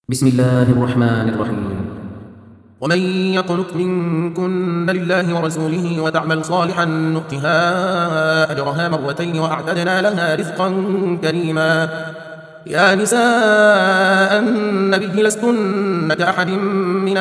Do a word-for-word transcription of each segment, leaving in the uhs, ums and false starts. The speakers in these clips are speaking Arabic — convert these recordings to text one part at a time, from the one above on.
بسم الله الرحمن الرحيم. ومن يقنت منكن لله ورسوله وتعمل صالحا نؤتها أجرها مرتين وأعتدنا لها رزقا كريما. يا نساء النبي لستن كأحد من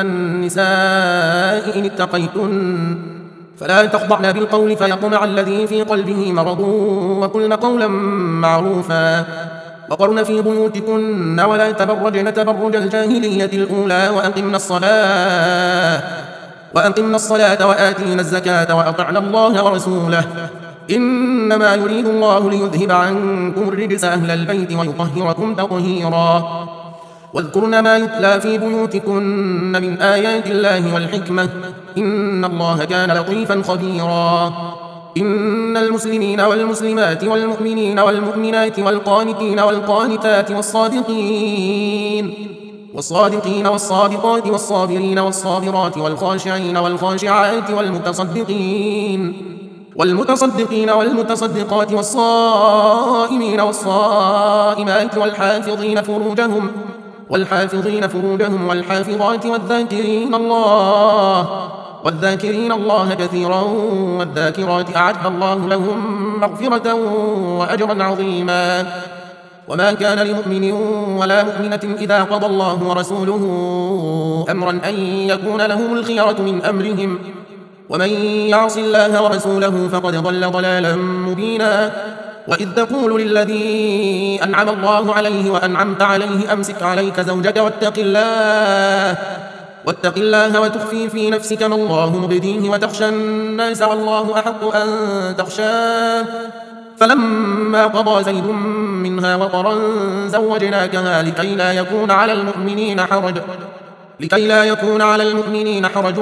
النساء إن اتقيتن فلا تخضعن بالقول فيطمع الذي في قلبه مرض وقلن قولا معروفا وقرن في بيوتكن ولا تبرجن تبرج الجاهلية الأولى وأقمن الصلاة وأقمن الصلاة وآتينا الزكاة وأطعنا الله ورسوله إنما يريد الله ليذهب عنكم الرجس أهل البيت ويطهركم تطهيرا. واذكرن ما يتلى في بيوتكن من آيات الله والحكمة إن الله كان لطيفا خبيرا. إن المسلمين والمسلمات والمؤمنين والمؤمنات والقانتين والقانتات والصادقين والصادقين والصادقات والصابرين والصابرات والخاشعين والخاشعات والمتصدقين والمتصدقين والمتصدقات والصائمين والصائمات والحافظين فروجهم والحافظين فروجهم والحافظات والذاكرين الله والذاكرين الله كثيرا والذاكرات أعد الله لهم مغفرة وأجرا عظيما. وما كان لمؤمن ولا مؤمنة إذا قضى الله ورسوله أمرا أن يكون لهم الخيرة من أمرهم ومن يعص الله ورسوله فقد ضل ضلالا مبينا. وإذ تقول للذي أنعم الله عليه وأنعمت عليه أمسك عليك زوجك واتق الله واتق الله وتخفي في نفسك ما الله مبديه وتخشى الناس والله أحق أن تخشاه فلما قضى زيد منها وطرا زوجناكها لكي لا يكون على المؤمنين حرج لكي لا يكون على المؤمنين حرج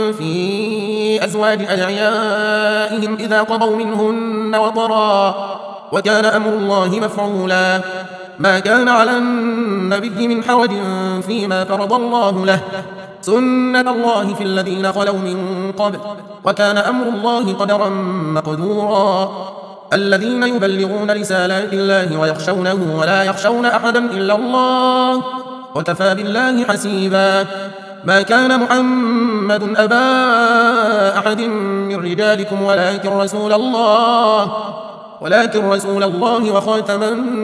في أزواج أدعيائهم إذا قضوا منهن وطرا وكان أمر الله مفعولا. ما كان على النبي من حرج فيما فرض الله له سنة الله في الذين خلوا من قبل وكان أمر الله قدرا مقدورا. الذين يبلغون رسالات الله ويخشونه ولا يخشون أحدا إلا الله وكفى بالله حسيبا. ما كان محمد أبا أحد من رجالكم ولكن رسول الله ولكن رسول الله وخاتم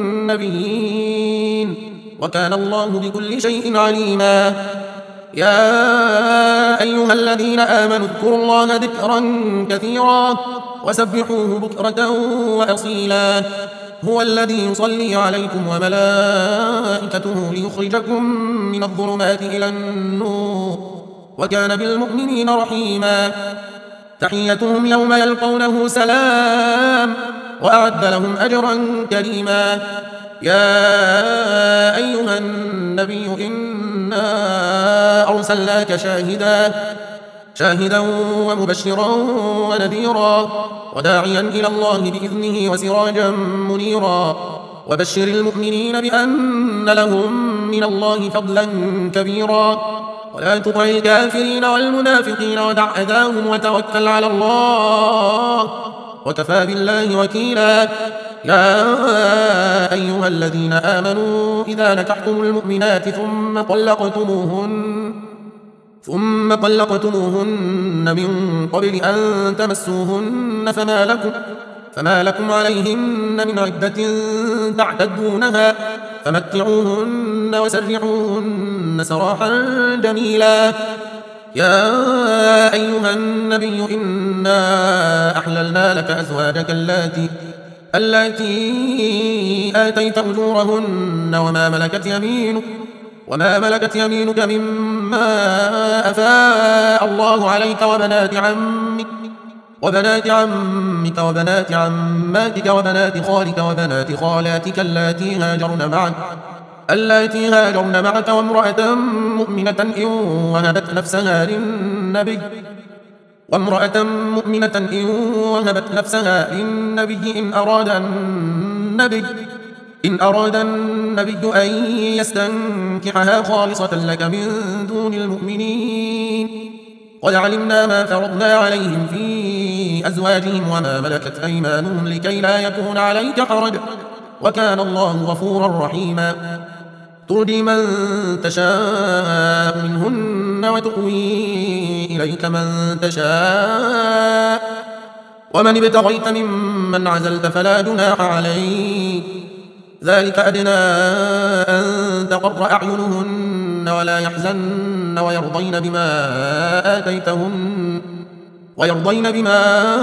النبيين وكان الله بكل شيء عليما. يا أيها الذين آمنوا اذكروا الله ذكرا كثيرا وسبحوه بكرة وأصيلا. هو الذي يصلي عليكم وملائكته ليخرجكم من الظلمات إلى النور وكان بالمؤمنين رحيما. تحيتهم يوم يلقونه سلام وأعد لهم أجرا كريما. يا أيها النبي إنا أرسلناك شاهدا شاهدا ومبشرا ونذيرا وداعيا إلى الله بإذنه وسراجا منيرا. وبشر المؤمنين بأن لهم من الله فضلا كبيرا ولا تطع الكافرين والمنافقين ودع أذاهم وتوكل على الله وكفى بالله وكيلا. يا أيها الذين آمنوا إذا نكحتم المؤمنات ثم طلقتموهن ثم طلقتموهن من قبل أن تمسوهن فما لكم فما لكم عليهن من عدة تعتدونها فمتعوهن وسرحوهن سراحا جميلا. يا أيها النبي إنا أحللنا لك أزواجك اللاتي اللاتي آتيت أجورهن وما ملكت يمينك وما ملكت يمينك مما أفاء الله عليك وبنات عمك وبنات عمك وبنات عماتك وبنات خالك وبنات خالاتك اللاتي هاجرن معك اللاتي هاجرن معك وامرأة مؤمنة إن وهبت نفسها للنبي وامرأة مؤمنة إن وهبت نفسها للنبي إن أراد النبي إن أراد النبي أن يستنكحها خالصة لك من دون المؤمنين قد علمنا ما فرضنا عليهم في أزواجهم وما ملكت أيمانهم لكي لا يكون عليك حرج وكان الله غفورا رحيما. ترجي من تشاء منهن وتقوي إليك من تشاء ومن ابتغيت ممن عزلت فلا جناح عليك ذلك أدنى أن تقر أعينهن ولا يحزن ويرضين بما آتيتهن ويرضين بما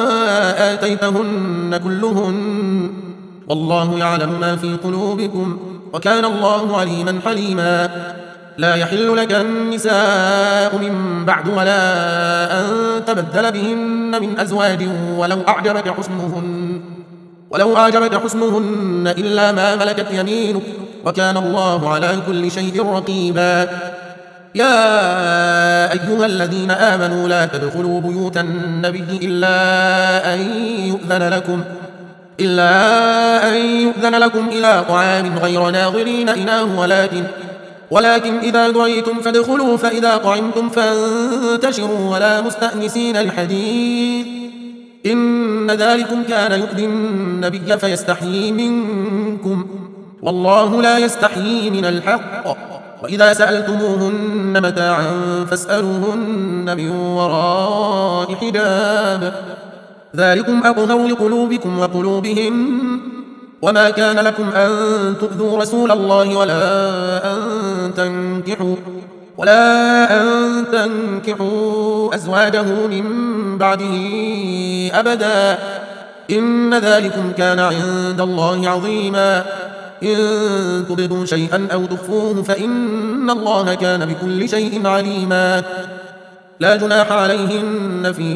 آتيتهن كلهن والله يعلم ما في قلوبكم وكان الله عليما حليما لا يحل لك النساء من بعد ولا أن تبدل بهن من أزواج ولو أعجبك حسنهن ولو أعجبك حسنهن إلا ما ملكت يمينك وكان الله على كل شيء رقيبا يا أيها الذين آمنوا لا تدخلوا بيوت النبي إلا أن يؤذن لكم إلا أن يؤذن لكم إلى طعام غير ناظرين إناه ولكن ولكن إذا دعيتم فادخلوا فإذا طعمتم فانتشروا ولا مستأنسين لحديث إن ذلكم كان يؤذي النبي فيستحيي منكم والله لا يستحيي من الحق وإذا سألتموهن متاعا فاسألوهن من وراء حجاب ذلكم أطهر لقلوبكم وقلوبهم وما كان لكم أن تؤذوا رسول الله ولا أن تنكحوا ولا أن تنكحوا أزواجه من بعده أبدا إن ذلكم كان عند الله عظيما إن تبدوا شيئا أو تخفوه فإن الله كان بكل شيء عليما لا جناح عليهن في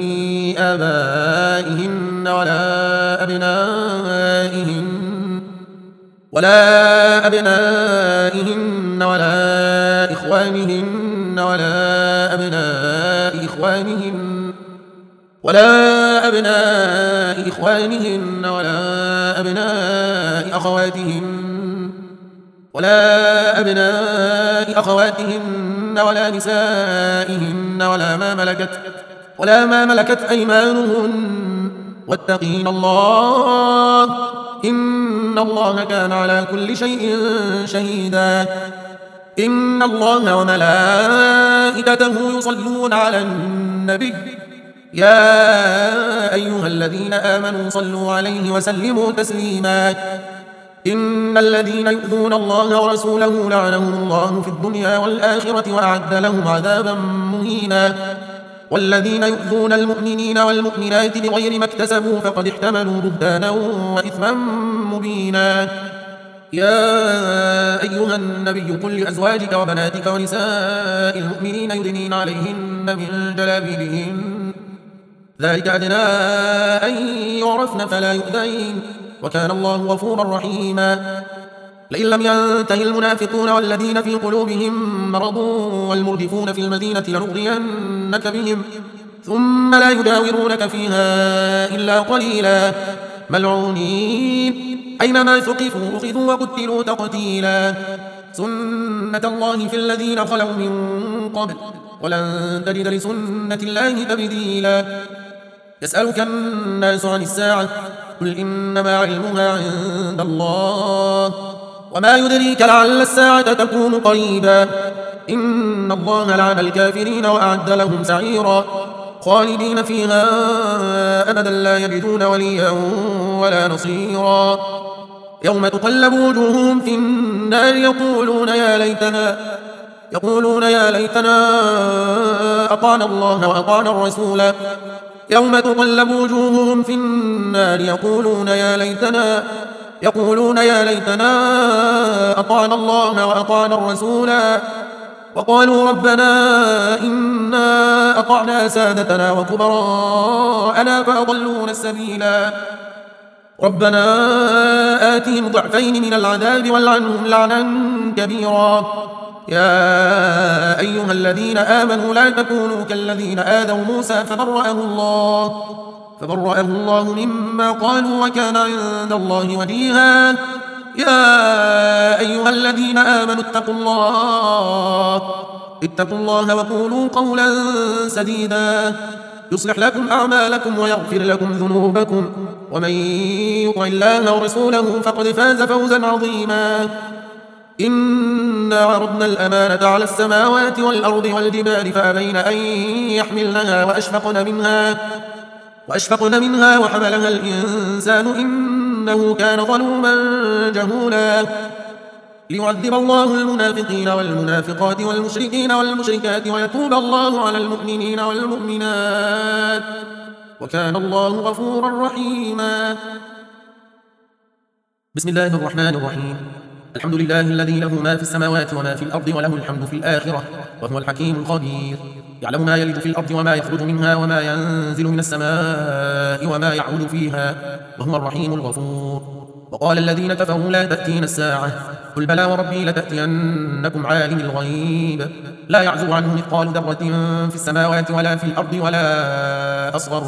آبائهن ولا أبنائهن ولا أبنائهن ولا إخوانهن ولا أبناء إخوانهن ولا أبناء إخوانهن ولا أبناء أخواتهن ولا أبناء أخواتهن ولا نسائهن ولا ما ملكت ولا ما ملكت أيمانهن واتقين الله إن الله كان على كل شيء شهيدا إن الله وملائكته يصلون على النبي يا أيها الذين آمنوا صلوا عليه وسلموا تسليما إن الذين يؤذون الله ورسوله لعنهم الله في الدنيا والآخرة وأعد لهم عذابا مهينا والذين يؤذون المؤمنين والمؤمنات بغير ما اكتسبوا فقد احتملوا بهتانا وإثما مبينا يا أيها النبي قل لأزواجك وبناتك ونساء المؤمنين يدنين عليهن من جلابيبهن ذلك أدنى أن يعرفن فلا يؤذين وكان الله غفورا رحيما لئن لم ينته المنافقون والذين في قلوبهم مرض والمرجفون في المدينة لنغرينك بهم ثم لا يجاورونك فيها إلا قليلا ملعونين أينما ثقفوا أخذوا وقتلوا تقتيلا سنة الله في الذين خلوا من قبل ولن تجد لسنة الله تبديلا يسألك الناس عن الساعة قل إنما علمها عند الله وما يدريك لعل الساعة تكون قريبا إن الله لعن الكافرين وأعد لهم سعيرا خالدين فيها أبدا لا يجدون وليا ولا نصيرا يوم تقلب وجوههم في النار يقولون يا ليتنا يقولون يا ليتنا أطعنا الله وأطعنا الرسول يوم تقلب وجوههم في النار يقولون يا ليتنا يقولون يا ليتنا أطعنا الله وأطعنا الرسول وقالوا ربنا إنا أطعنا سادتنا وكبراءنا فأضلونا السبيلا ربنا آتهم ضعفين من العذاب والعنهم لعنا كبيرا يا أيها الذين آمنوا لا تكونوا كالذين آذوا موسى فبرأه الله فبرأه الله مما قالوا وكان عند الله وجيها يا أيها الذين آمنوا اتقوا الله اتقوا الله وقولوا قولا سديدا يصلح لكم أعمالكم ويغفر لكم ذنوبكم ومن يطع الله ورسوله فقد فاز فوزا عظيما إنا عرضنا الأمانة على السماوات والأرض والجبال فأبين أن يحملنها وأشفقن منها وأشفقن منها وحملها الإنسان إنه كان ظلوما جهولا ليعذب الله المنافقين والمنافقات والمشركين والمشركات ويتوب الله على المؤمنين والمؤمنات وكان الله غفورا رحيما. بسم الله الرحمن الرحيم. الحمد لله الذي له ما في السماوات وما في الأرض وله الحمد في الآخرة وهو الحكيم الخبير. يعلم ما يلج في الأرض وما يخرج منها وما ينزل من السماء وما يعود فيها وهو الرحيم الغفور. وقال الذين كفروا لا تأتينا الساعة قل بلى وربي لتأتينكم عالم الغيب لا يعزب عنه مثقال ذرة في السماوات ولا في الأرض ولا أصغر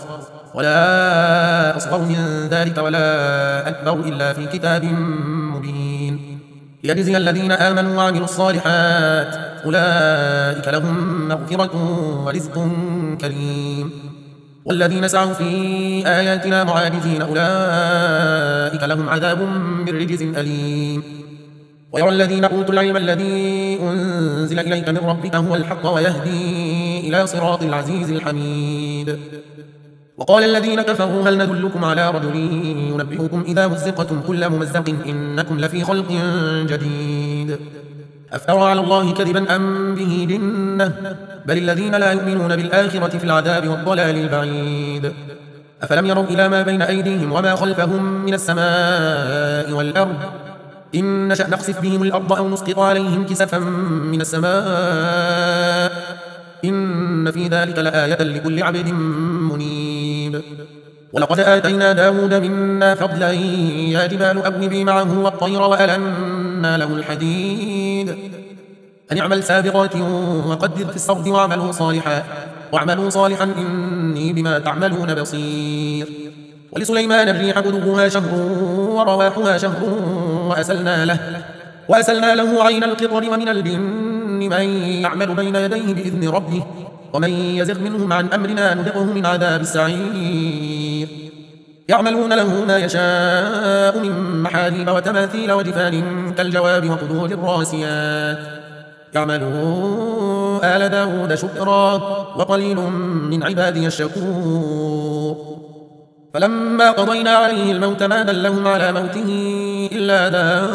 ولا أصغر من ذلك ولا أكبر إلا في كتاب مبين ليجزي الذين آمنوا وعملوا الصالحات أولئك لهم مغفرة ورزق كريم. والذين سعوا في آياتنا معاجزين أولئك لهم عذاب من رجز أليم. ويرى الذين أوتوا العلم الذي أنزل إليك من ربك هو الحق ويهدي إلى صراط العزيز الحميد. وقال الذين كفروا هل ندلكم على رجل ينبئكم إذا مزقتم كل ممزق إنكم لفي خلق جديد أفترى على الله كذبا أم به جنة بل الذين لا يؤمنون بالآخرة في العذاب والضلال البعيد. أفلم يروا إلى ما بين أيديهم وما خلفهم من السماء والأرض إن نشأ نخسف بهم الأرض أو نسقط عليهم كسفا من السماء إن في ذلك لآية لكل عبد منيب. ولقد آتينا داود منا فضلا يا جبال أوبي معه والطير وألنا له الحديد أن اعمل سابغات وقدر في السرد واعملوا صالحا واعملوا صالحا إني بما تعملون بصير. ولسليمان الريح غدوها شهر ورواحها شهر وأسلنا له وأسلنا له عين القطر ومن الجن من يعمل بين يديه بإذن ربه ومن يزغ منهم عن أمرنا نذقه من عذاب السعير. يعملون له ما يشاء من محاريب وتماثيل وجفان كالجواب وقدور الراسيات يعملوا آل داود شكرا وقليل من عبادي الشكور. فلما قضينا عليه الموت ما دلهم على موته إلا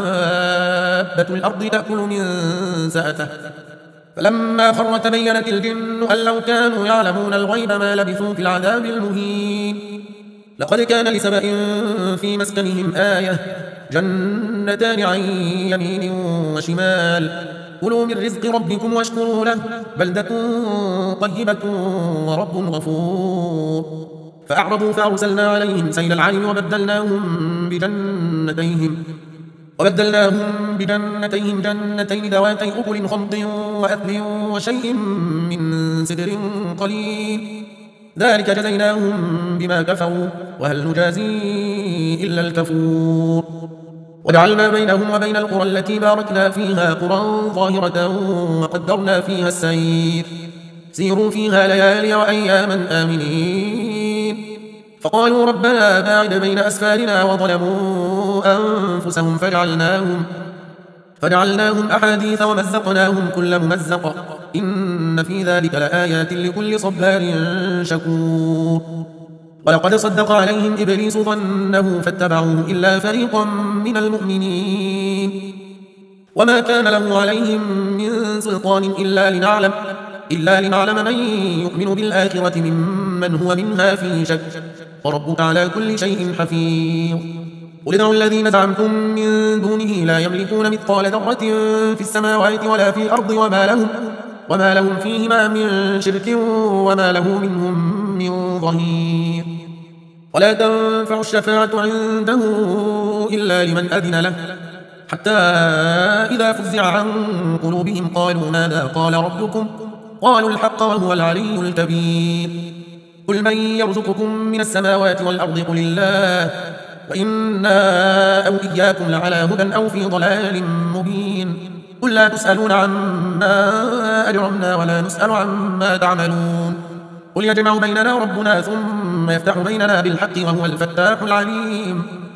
دابة الأرض تأكل من سأته فلما خر تبينت الجن أن لو كانوا يعلمون الغيب ما لبثوا في العذاب المهين. لقد كان لسبأ في مسكنهم آية جنتان عن يمين وشمال كلوا من رزق ربكم واشكروا له بلدة طيبة ورب غفور. فأعرضوا فأرسلنا عليهم سيل العرم وبدلناهم بجنتيهم وبدلناهم بجنتيهم جنتين ذواتي أكل خمط وأثل وشيء من سدر قليل ذلك جزيناهم بما كفروا وهل نجازي إلا الكفور. وجعلنا بينهم وبين القرى التي باركنا فيها قرى ظاهرة وقدرنا فيها السير سيروا فيها ليالي وأياما آمنين. فقالوا ربنا باعد بين أسفارنا وظلموا أنفسهم فجعلناهم, فجعلناهم أحاديث ومزقناهم كل ممزق إن في ذلك لآيات لكل صبار شكور. ولقد صدق عليهم إبليس ظنه فاتبعوه إلا فريقا من المؤمنين وما كان له عليهم من سلطان إلا لنعلم إلا لنعلم من يؤمن بالآخرة ممن هو منها في شك وربك على كل شيء حفيظ. قل ادعوا الذين زعمتم من دونه لا يملكون مثقال ذرة في السماوات ولا في الأرض وما لهم, وما لهم فيهما من شرك وما له منهم من ظهير. ولا تنفع الشفاعة عنده إلا لمن أذن له حتى إذا فزع عن قلوبهم قالوا ماذا قال ربكم قالوا الحق وهو العلي الكبير. قل من يرزقكم من السماوات والأرض قل الله وإنا أو إياكم لعلى هدى أو في ضلال مبين. قل لا تسألون عما أجرمنا ولا نسأل عما تعملون. قل يجمع بيننا ربنا ثم يفتح بيننا بالحق وهو الفتاح العليم.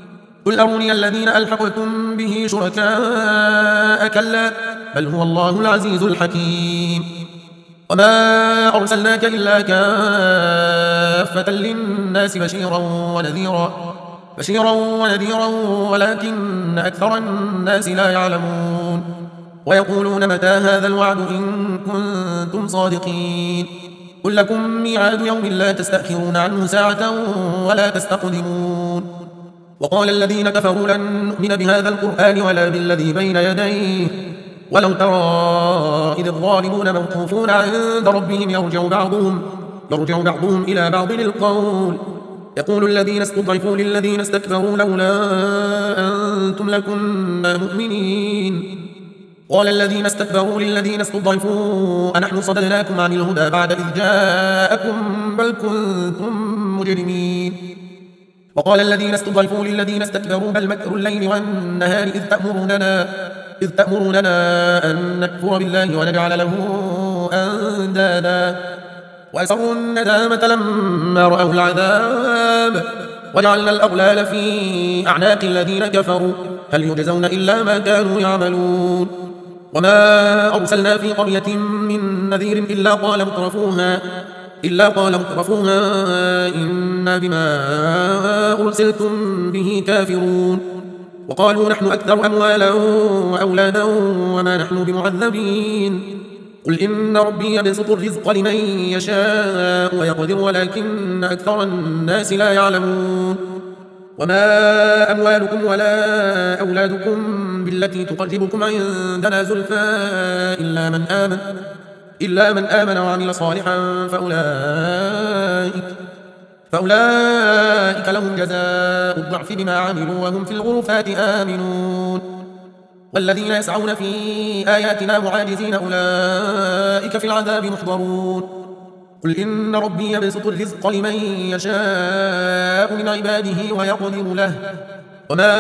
قل أروني الذين ألحقتم به شركاء كلا بل هو الله العزيز الحكيم وما أرسلناك إلا كافة للناس بشيرا ونذيرا بشيرا ونذيرا ولكن أكثر الناس لا يعلمون ويقولون متى هذا الوعد إن كنتم صادقين قل لكم ميعاد يوم لا تستأخرون عنه ساعة ولا تستقدمون وقال الذين كفروا لن نؤمن بهذا القرآن ولا بالذي بين يديه ولو ترى إذ الظالمون موقوفون عند ربهم يرجع بعضهم, يرجع بعضهم إلى بعض القول يقول الذين استضعفوا للذين استكبروا لولا أنتم لكنا مؤمنين قال الذين استكبروا للذين استضعفوا أنحن صددناكم عن الهدى بعد إذ جاءكم بل كنتم مجرمين وقال الذين استضعفوا للذين استكبروا بل مكر الليل والنهار إذ تأمروننا, إذ تأمروننا أن نكفر بالله ونجعل له أندادا وأسروا الندامة لما رأوا العذاب وجعلنا الأغلال في أعناق الذين كفروا هل يجزون إلا ما كانوا يعملون وما أرسلنا في قرية من نذير إلا قال مترفوها إلا قال مترفوها إنا بما أرسلتم به كافرون وقالوا نحن أكثر أموالا وأولادا وما نحن بمعذبين قل إن ربي يبسط الرزق لمن يشاء ويقدر ولكن أكثر الناس لا يعلمون وما أموالكم ولا أولادكم بالتي تقربكم عندنا زلفى إلا من آمن إلا من آمن وعمل صالحا فأولئك فأولئك لهم جزاء الضعف بما عملوا وهم في الغرفات آمنون والذين يسعون في آياتنا معاجزين أولئك في العذاب محضرون قل إن ربي يبسط الرزق لمن يشاء من عباده ويقدر له وما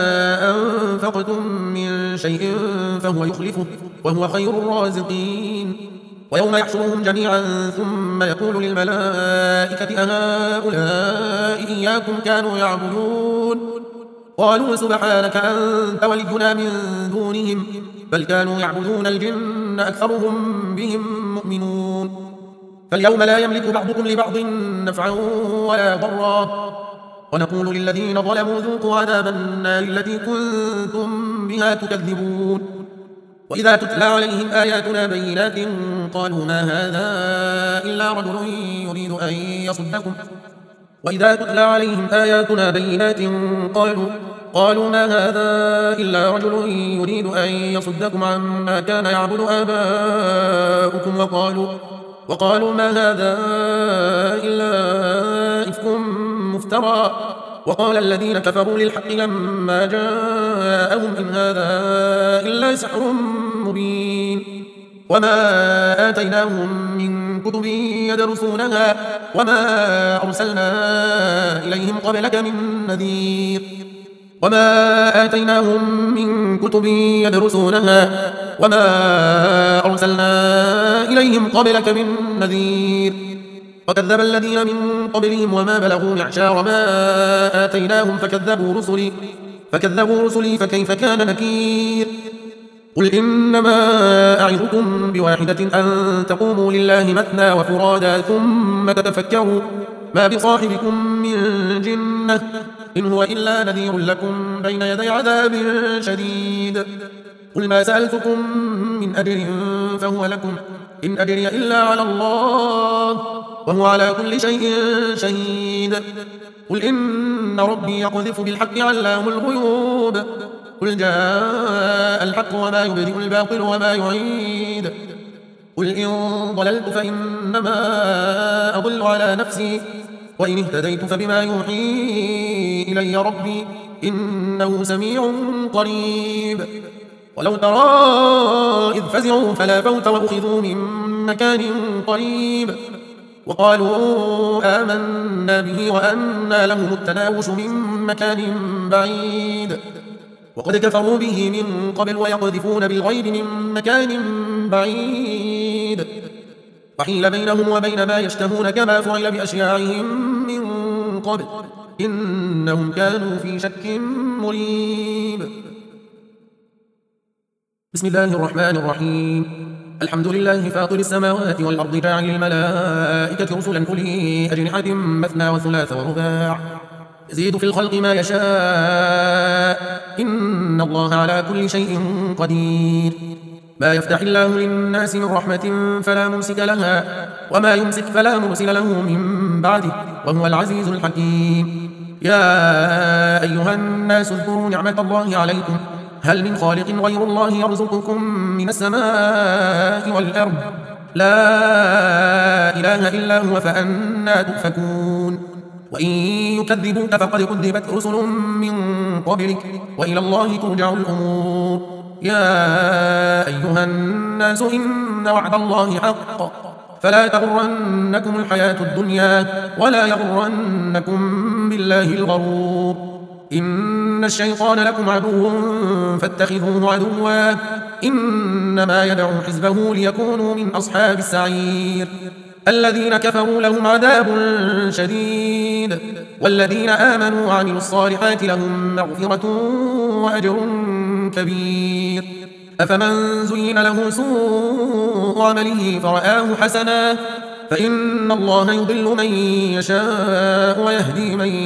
أنفقتم من شيء فهو يخلفه وهو خير الرازقين ويوم يحشرهم جميعا ثم يقول للملائكة أهؤلاء إياكم كانوا يعبدون قالوا سبحانك أنت ولينا من دونهم بل كانوا يعبدون الجن أكثرهم بهم مؤمنون فاليوم لا يملك بعضكم لبعض نفعا ولا ضرا ونقول للذين ظلموا ذوقوا عذاب النار التي كنتم بها تكذبون وإذا تتلى عليهم آياتنا بينات قالوا ما هذا إلا رجل يريد أن يصدكم وإذا تتلى عليهم آياتنا بينات قالوا قالوا ما هذا إلا رجل يريد أن يصدكم عما كان يعبد آباؤكم وقالوا وقالوا ما هذا إلا إفك مفترى وقال الذين كفروا للحق لما جاءهم إن هذا إلا سحر مبين وما آتيناهم من كتب يدرسونها وما أرسلنا إليهم قبلك من نذير وما آتيناهم من كتب يدرسونها وما أرسلنا إليهم قبلك من نذير وكذب الذين من قبلهم وما بلغوا معشار ما آتيناهم فكذبوا رسلي فكذبوا رسلي فكيف كان نكير قل إنما أعظكم بواحدة أن تقوموا لله مثنى وفرادا ثم تتفكروا ما بصاحبكم من جنة إن هو إلا نذير لكم بين يدي عذاب شديد قل ما سألتكم من أجر فهو لكم إن أجري إلا على الله وهو على كل شيء شهيد قل إن ربي يقذف بالحق علام الغيوب قل جاء الحق وما يبدئ الباطل وما يعيد قل إن ضللت فإنما أضل على نفسي وإن اهتديت فبما يوحي إلي ربي إنه سميع قريب ولو ترى إذ فزعوا فلا فوت وأخذوا من مكان قريب وقالوا آمنا به وأنى لهم التناوش من مكان بعيد وقد كفروا به من قبل ويقذفون بالغيب من مكان بعيد وحيل بينهم وبين ما يشتهون كما فعل بأشياعهم من قبل إنهم كانوا في شك مريب. بسم الله الرحمن الرحيم. الحمد لله فاطر السماوات والأرض جاعل الملائكة رسلا أولي أجنحة مثنى وثلاث ورباع يزيد في الخلق ما يشاء إن الله على كل شيء قدير. ما يفتح الله للناس من رحمة فلا ممسك لها وما يمسك فلا مرسل له من بعده وهو العزيز الحكيم. يا أيها الناس اذكروا نعمة الله عليكم هل من خالق غير الله يرزقكم من السماء والأرض لا إله إلا هو فأنى تؤفكون. وإن يكذبوك فقد كذبت رسل من قبلك وإلى الله ترجع الأمور. يا أيها الناس إن وعد الله حق فلا تغرنكم الحياة الدنيا ولا يغرنكم بالله الغرور. إن الشيطان لكم عدو فاتخذوه عدوا إنما يدعو حزبه ليكونوا من أصحاب السعير. الذين كفروا لهم عذاب شديد والذين آمنوا وعملوا الصالحات لهم مغفرة وأجر كبير. أفمن زين له سوء عمله فرآه حسنا فإن الله يضل من يشاء ويهدي من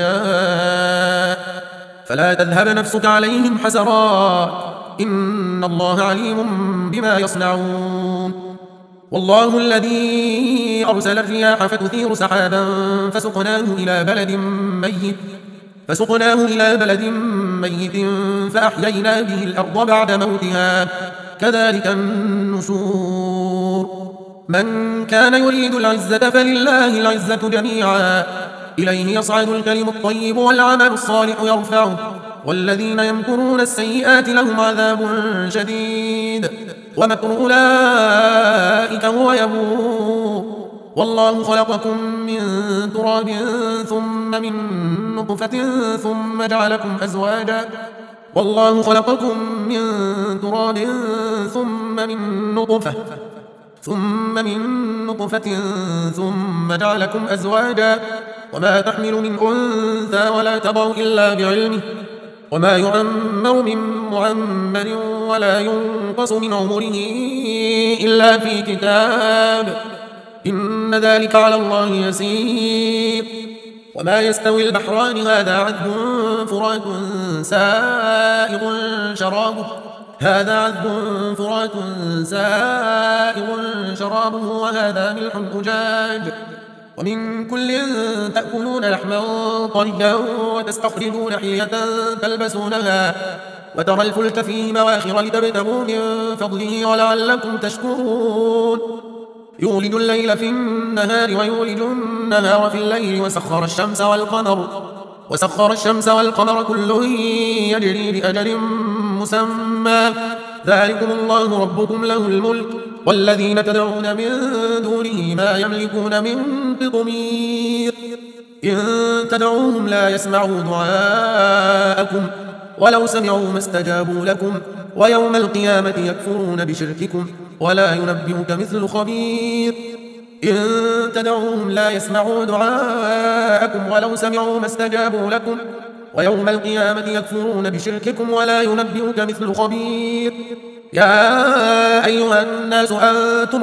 يشاء فلا تذهب نفسك عليهم حسرات إن الله عليم بما يصنعون. والله الذي أرسل الرياح فتثير سحابا فسقناه إلى بلد ميت فسقناه إلى بلد ميت فأحيينا به الأرض بعد موتها كذلك النشور. من كان يريد العزة فلله العزة جميعا إليه يصعد الكلم الطيب والعمل الصالح يرفعه والذين يمكرون السيئات لهم عذاب شديد ومكر أولئك هو يبور. والله خلقكم من تراب ثم من نطفة ثم جعلكم أزواجا والله خلقكم من تراب ثم من نطفة ثم من نطفة ثم جعلكم أزواجا وما تحمل من أنثى ولا تضع إلا بعلمه وما يعمر من معمر ولا ينقص من عمره إلا في كتاب إن ذلك على الله يسير. وما يستوي البحران هذا عذب فرات سائغ شرابه هذا عذب فرات سائغ شرابه وهذا ملح أجاج ومن كل تأكلون لحما طريا وتستخرجون حلية تلبسونها وترى الفلك فيه مواخر لتبتغوا من فضله ولعلكم تشكرون. يولد الليل في النهار ويولد النهار في الليل وسخر الشمس والقمر وسخر الشمس والقمر كل يجري لأجل مسمى ذلكم الله ربكم له الملك والذين تدعون من دونه ما يملكون من قطمير. إن تدعوهم لا يسمعوا دعاءكم ولو سمعوا ما استجابوا لكم ويوم القيامة يكفرون بشرككم ولا ينبئك مثل خبير. إن تدعوهم لا يسمعوا دعاءكم ولو سمعوا ما استجابوا لكم ويوم القيامة يكفرون بشرككم ولا ينبئك مثل خبير. يا أيها الناس أنتم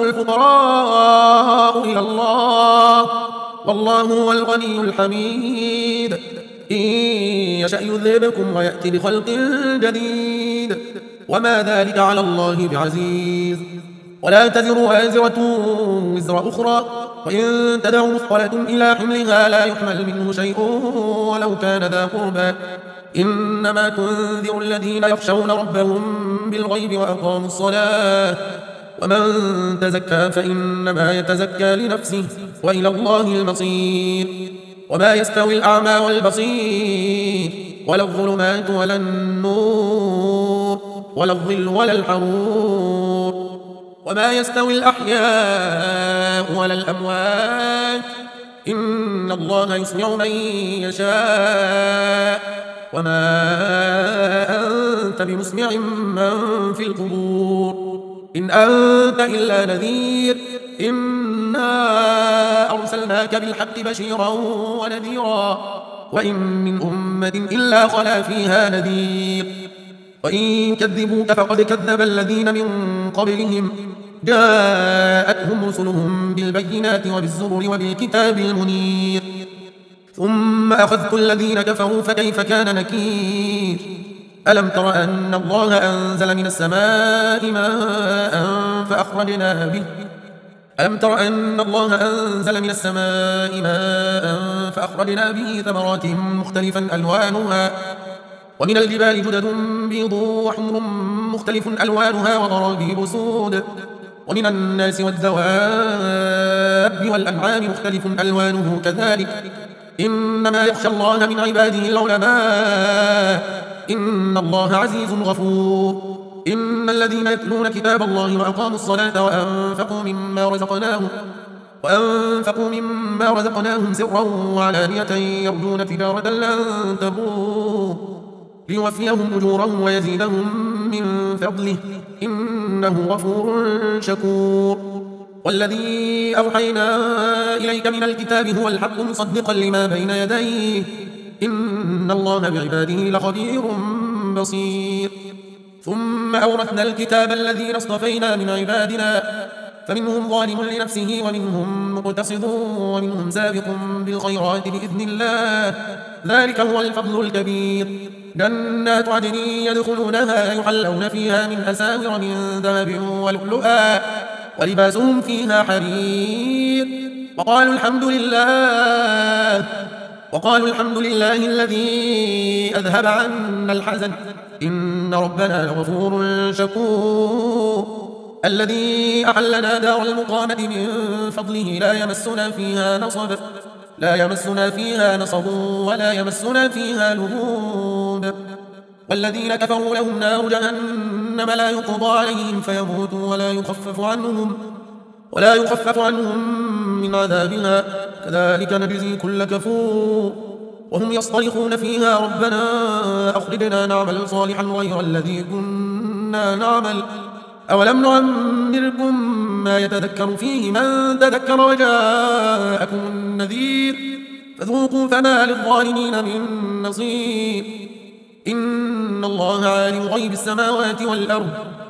الفقراء إلى الله والله هو الغني الحميد. إن يشأ يذهبكم ويأتي بخلق جديد وما ذلك على الله بعزيز. ولا تزر وازرة وزر أخرى وإن تدع مثقلة إلى حملها لا يحمل منه شيء ولو كان ذا قربى إنما تنذر الذين يخشون ربهم بالغيب وأقاموا الصلاة ومن تزكى فإنما يتزكى لنفسه وإلى الله المصير. وما يستوي الأعمى والبصير ولا الظلمات ولا النور ولا الظل ولا الحرور. وما يستوي الأحياء ولا الأموات إن الله يسمع من يشاء وما أنت بمسمع من في القبور إن أنت إلا نذير إنا أرسلناك بالحق بشيرا ونذيرا وإن من أمة إلا خلا فيها نذير وإن كذبوك فقد كذب الذين من قبلهم جاءتهم رسلهم بالبينات وبالزبر وبالكتاب المنير ثم أخذت الذين كفروا فكيف كان نكير ألم تر أن الله أنزل من السماء ماء فأخرجنا به ألم تر أن الله أنزل من السماء ماء فأخرجنا به ثمرات مختلفا ألوانها ومن الجبال جدد بيض وحمر مختلف ألوانها وغرابيب سود ومن الناس والدواب والأنعام مختلف ألوانه كذلك إنما يخشى الله من عباده العلماء إن الله عزيز غفور إن الذين يتلون كتاب الله وأقاموا الصلاة وأنفقوا مما رزقناهم وأنفقوا مما رزقناهم سرا وعلانية يرجون تجارة لن تبور ليوفيهم أجورهم ويزيدهم من فضله إنه غفور شكور والذي أوحينا إليك من الكتاب هو الحق مصدقا لما بين يديه إن الله بعباده لخبير بصير ثم أورثنا الكتاب الذين اصطفينا من عبادنا فمنهم ظالم لنفسه ومنهم مقتصد ومنهم سابق بالخيرات بإذن الله ذلك هو الفضل الكبير جنات عدن يدخلونها يحلون فيها من أساور من ذهب ولؤلؤا ولباسهم فيها حرير وقالوا الحمد لله وقالوا الحمد لله الذي أذهب عنا الحزن إن ربنا لغفور شكور الذي أحلنا دار المقامة من فضله لا يمسنا فيها نصب لا يمسنا فيها نصب ولا يمسنا فيها لغوب والذين كفروا لهم نار جهنم لا يقضى عليهم فيموتوا ولا يخفف عنهم ولا يخفف عنهم من عذابها كذلك نجزي كل كفور وهم يصطرخون فيها ربنا أخرجنا نعمل صالحا غير الذي كنا نعمل أولم نعمركم ما يتذكر فيه من تذكر وجاءكم النذير فذوقوا فما للظالمين من نصير إن الله عالم غيب السماوات والأرض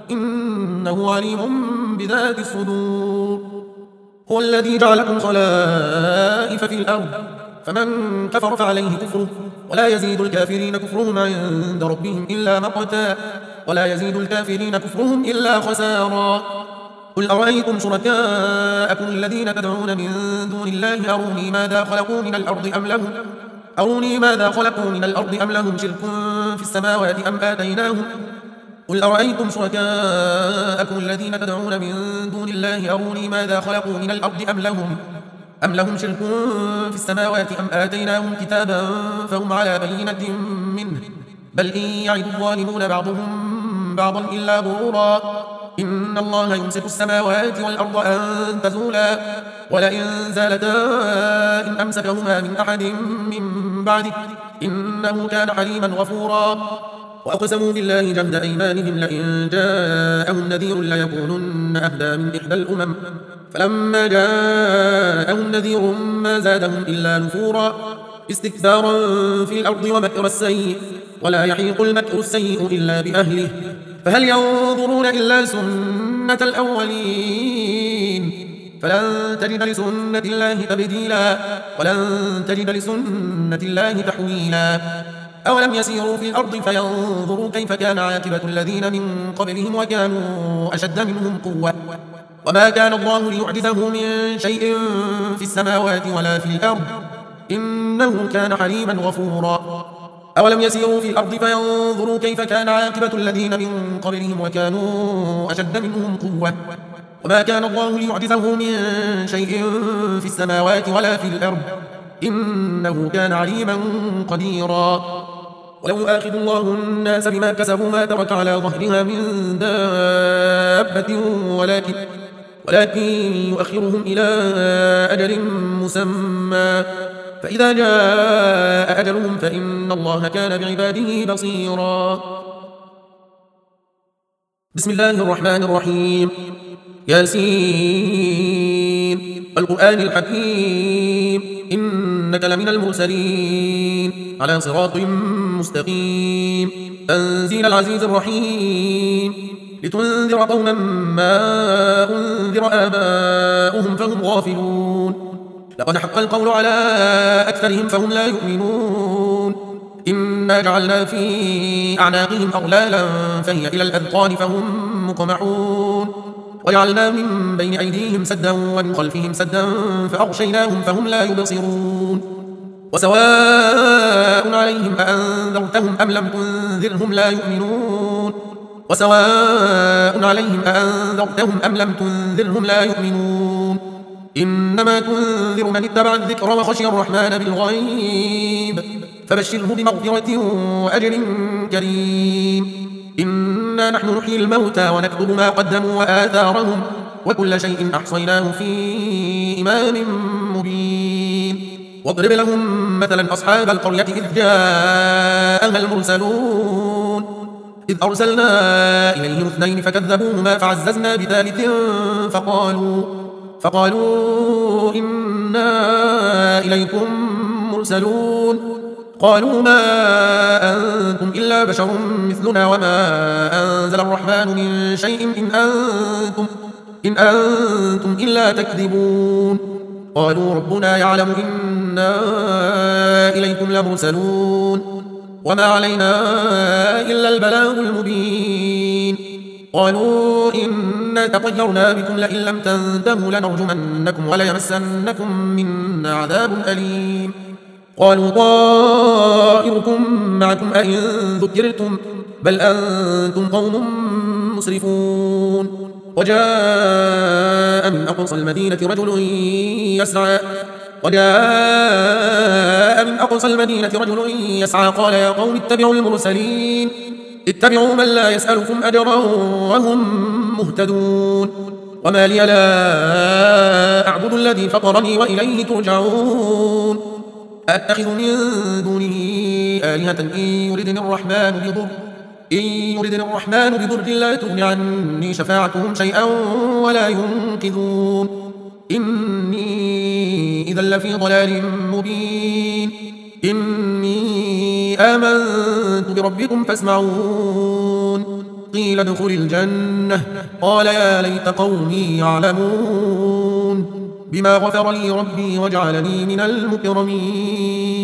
إنه عليم بذات الصدور هو الذي جعلكم خلائف في الأرض فمن كفر فعليه كفره ولا يزيد الكافرين كفرهم عند ربهم إلا مقتا ولا يزيد الكافرين كفرهم إلا خسارا قل أرأيتم شركاءكم الذين تدعون من دون الله أروني ماذا خلقوا من الأرض أم لهم أروني ماذا خلقوا من الأرض أم لهم شرك في السماوات أم آتيناهم قل أرأيتم شركاءكم الذين تدعون من دون الله أروني ماذا خلقوا من الأرض أم لهم أم لهم شرك في السماوات أم آتيناهم كتابا فهم على بينة منه بل إن يعد الظالمون بعضهم بعضا إلا غرورا إن الله يمسك السماوات والأرض أن تزولا ولئن زالتا إن أمسكهما من أحد من بعده إنه كان حليما غفورا وأقسموا بالله جهد أيمانهم لئن جاءهم نذير ليكونن أهدى من إحدى الأمم فلما جاءهم نذير ما زادهم إلا نفورا استكبارا في الأرض ومكر السيء ولا يحيق المكر السيء إلا بأهله فهل ينظرون إلا سنة الأولين فلن تجد لسنة الله تبديلا ولن تجد لسنة الله تحويلا أولم يسيروا في الأرض فينظروا كيف كان عاقبة الذين من قبلهم وكانوا أشد منهم قوة وما كان الله ليعجزه من شيء في السماوات ولا في الأرض إنه كان حليما غفورا أولم يسيروا في الأرض فينظروا كيف كان عاقبة الذين من قبلهم وكانوا أشد منهم قوة وما كان الله ليعجزه من شيء في السماوات ولا في الأرض إنه كان عليما قديرا ولو آخذ الله الناس بما كسبوا ما ترك على ظهرها من دابة ولكن ولكن يؤخرهم إلى أجل مسمى فإذا جاء أجلهم فإن الله كان بعباده بصيرا بسم الله الرحمن الرحيم ياسين القرآن الحكيم إنك لمن المرسلين على صراط مستقيم تنزيل العزيز الرحيم لتنذر قوما ما أنذر آباؤهم فهم غافلون لقد حق القول على أكثرهم فهم لا يؤمنون إنا جعلنا في أعناقهم أغلالا فهي إلى الأذقان فهم مقمحون وجعلنا من بين أيديهم سدا ومن خلفهم سدا فأغشيناهم فهم لا يبصرون وسواء عليهم أأنذرتهم أم لم تنذرهم لا يؤمنون وسواء عليهم أأنذرتهم أم لم تنذرهم لا يؤمنون إنما تنذر من اتبع الذكر وخشي الرحمن بالغيب فبشره بمغفرة وأجر كريم إنا نحن نحيي الموتى ونكتب ما قدموا وآثارهم وكل شيء أحصيناه في إمام مبين واضرب لهم مثلا أصحاب القرية إذ جاءها المرسلون إذ أرسلنا إليهم اثنين فكذبوهما فعززنا بثالث فقالوا فقالوا إنا إليكم مرسلون قالوا ما أنتم إلا بشر مثلنا وما أنزل الرحمن من شيء إن أنتم, إن أنتم إلا تكذبون قالوا ربنا يعلم إنا إليكم لمرسلون وما علينا إلا البلاغ المبين قالوا إنا تطيرنا بكم لئن لم تنتهوا لنرجمنكم وليمسنكم منا عذاب أليم قالوا طائركم معكم أئن ذكرتم بل أنتم قوم مسرفون وجاء من أقصى المدينة رجل يسعى وجاء من أقصى المدينة رجل يسعى قال يا قوم اتبعوا المرسلين اتبعوا من لا يسألكم أجرا وهم مهتدون وما لي لا أعبد الذي فطرني وإليه ترجعون أتخذ من دونه آلهة إن يردني الرحمن بضر إن يردني الرحمن بضر لا تغن عني شفاعتهم شيئا ولا ينقذون إني إذا لفي ضلال مبين إني آمنت بربكم فاسمعون قيل ادخل الجنة قال يا ليت قومي يعلمون بما غفر لي ربي وجعلني من المكرمين